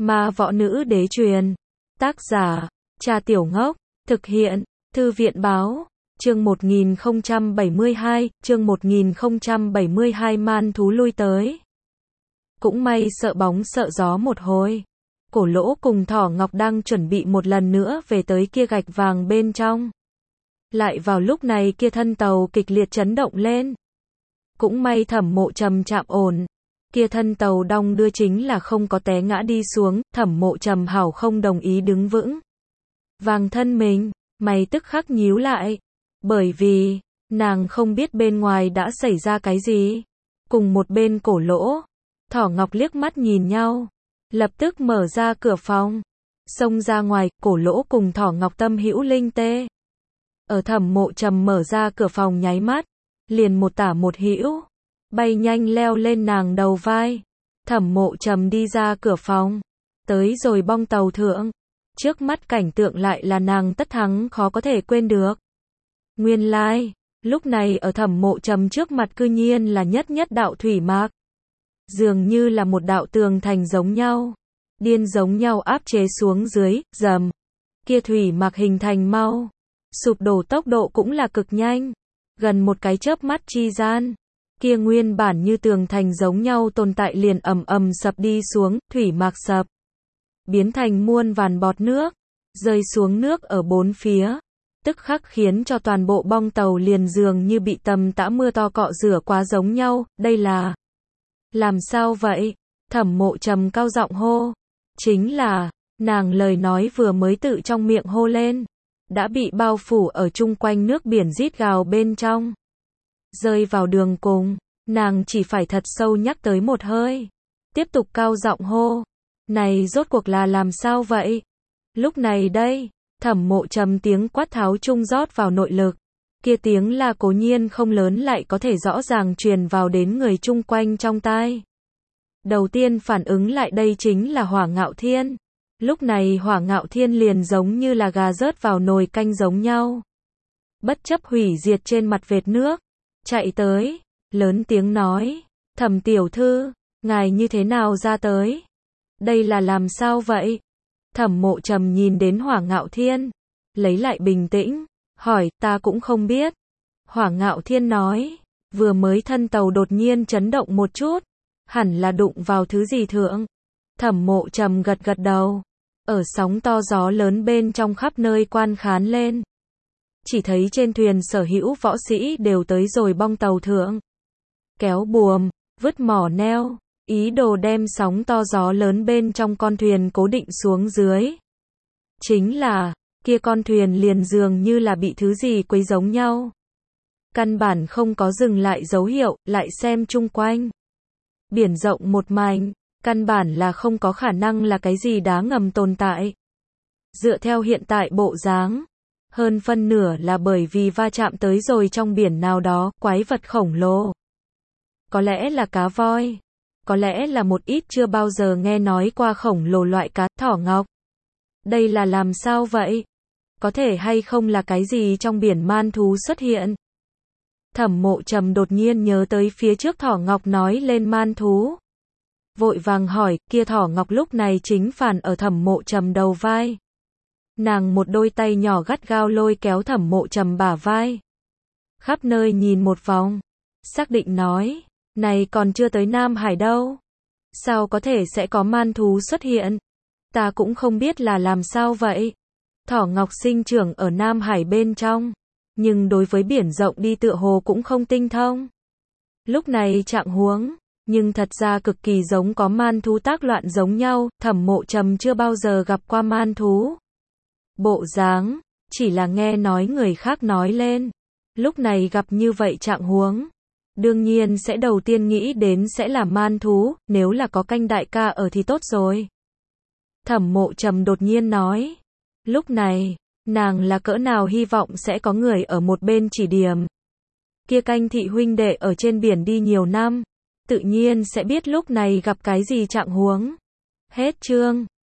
Ma võ nữ đế truyền. Tác giả, Trà Tiểu Ngốc. Thực hiện, Thư viện báo. Chương 1072, chương 1072 man thú lui tới. Cũng may sợ bóng sợ gió một hồi. Cổ Lỗ cùng Thỏ Ngọc đang chuẩn bị một lần nữa về tới kia gạch vàng bên trong. Lại vào lúc này kia thân tàu kịch liệt chấn động lên. Cũng may Thẩm Mộ Trầm chạm ổn. Kia thân tàu đong đưa chính là không có té ngã đi xuống, Thẩm Mộ Trầm hảo không đồng ý đứng vững. Vàng thân mình, mày tức khắc nhíu lại. Bởi vì, nàng không biết bên ngoài đã xảy ra cái gì. Cùng một bên Cổ Lỗ, Thỏ Ngọc liếc mắt nhìn nhau. Lập tức mở ra cửa phòng. Xông ra ngoài, Cổ Lỗ cùng Thỏ Ngọc tâm hữu linh tê. Ở Thẩm Mộ Trầm mở ra cửa phòng nháy mắt. Liền một tả một hữu. Bay nhanh leo lên nàng đầu vai. Thẩm Mộ Trầm đi ra cửa phòng. Tới rồi bong tàu thượng. Trước mắt cảnh tượng lại là nàng tất thắng khó có thể quên được. Nguyên lai, lúc này ở Thẩm Mộ Trầm trước mặt cư nhiên là nhất đạo thủy mạc. Dường như là một đạo tường thành giống nhau. Điên giống nhau áp chế xuống dưới, rầm. Kia thủy mạc hình thành mau. Sụp đổ tốc độ cũng là cực nhanh. Gần một cái chớp mắt chi gian. Kia nguyên bản như tường thành giống nhau tồn tại liền ầm sập đi xuống, thủy mạc sập. Biến thành muôn vàn bọt nước. Rơi xuống nước ở bốn phía. Tức khắc khiến cho toàn bộ bong tàu liền dường như bị tầm tã mưa to cọ rửa quá giống nhau, đây là... Làm sao vậy? Thẩm Mộ Trầm cao giọng hô. Chính là, nàng lời nói vừa mới tự trong miệng hô lên. Đã bị bao phủ ở chung quanh nước biển rít gào bên trong. Rơi vào đường cùng, nàng chỉ phải thật sâu nhắc tới một hơi. Tiếp tục cao giọng hô. Này rốt cuộc là làm sao vậy? Lúc này đây, Thẩm Mộ Trầm tiếng quát tháo trung rót vào nội lực. Kia tiếng là cố nhiên không lớn lại có thể rõ ràng truyền vào đến người chung quanh trong tai. Đầu tiên phản ứng lại đây chính là Hỏa Ngạo Thiên. Lúc này Hỏa Ngạo Thiên liền giống như là gà rớt vào nồi canh giống nhau. Bất chấp hủy diệt trên mặt vệt nước. Chạy tới, lớn tiếng nói. Thẩm tiểu thư, ngài như thế nào ra tới? Đây là làm sao vậy? Thẩm Mộ Trầm nhìn đến Hỏa Ngạo Thiên. Lấy lại bình tĩnh. Hỏi, ta cũng không biết. Hỏa Ngạo Thiên nói. Vừa mới thân tàu đột nhiên chấn động một chút. Hẳn là đụng vào thứ gì thượng. Thẩm Mộ Trầm gật đầu. Ở sóng to gió lớn bên trong khắp nơi quan khán lên. Chỉ thấy trên thuyền sở hữu võ sĩ đều tới rồi bong tàu thượng. Kéo buồm, vứt mỏ neo. Ý đồ đem sóng to gió lớn bên trong con thuyền cố định xuống dưới. Chính là, kia con thuyền liền dường như là bị thứ gì quấy giống nhau. Căn bản không có dừng lại dấu hiệu, lại xem chung quanh. Biển rộng một mảnh, căn bản là không có khả năng là cái gì đá ngầm tồn tại. Dựa theo hiện tại bộ dáng, hơn phân nửa là bởi vì va chạm tới rồi trong biển nào đó, quái vật khổng lồ. Có lẽ là cá voi. Có lẽ là một ít chưa bao giờ nghe nói qua khổng lồ loại cá, Thỏ Ngọc. Đây là làm sao vậy? Có thể hay không là cái gì trong biển man thú xuất hiện? Thẩm Mộ Trầm đột nhiên nhớ tới phía trước Thỏ Ngọc nói lên man thú. Vội vàng hỏi, kia Thỏ Ngọc lúc này chính phản ở Thẩm Mộ Trầm đầu vai. Nàng một đôi tay nhỏ gắt gao lôi kéo Thẩm Mộ Trầm bả vai. Khắp nơi nhìn một vòng. Xác định nói. Này còn chưa tới Nam Hải đâu. Sao có thể sẽ có man thú xuất hiện? Ta cũng không biết là làm sao vậy. Thỏ Ngọc sinh trưởng ở Nam Hải bên trong. Nhưng đối với biển rộng đi tựa hồ cũng không tinh thông. Lúc này trạng huống. Nhưng thật ra cực kỳ giống có man thú tác loạn giống nhau. Thẩm Mộ Trầm chưa bao giờ gặp qua man thú. Bộ dáng. Chỉ là nghe nói người khác nói lên. Lúc này gặp như vậy trạng huống. Đương nhiên sẽ đầu tiên nghĩ đến sẽ là man thú, nếu là có canh đại ca ở thì tốt rồi. Thẩm Mộ Trầm đột nhiên nói. Lúc này, nàng là cỡ nào hy vọng sẽ có người ở một bên chỉ điểm. Kia canh thị huynh đệ ở trên biển đi nhiều năm, tự nhiên sẽ biết lúc này gặp cái gì trạng huống. Hết chương.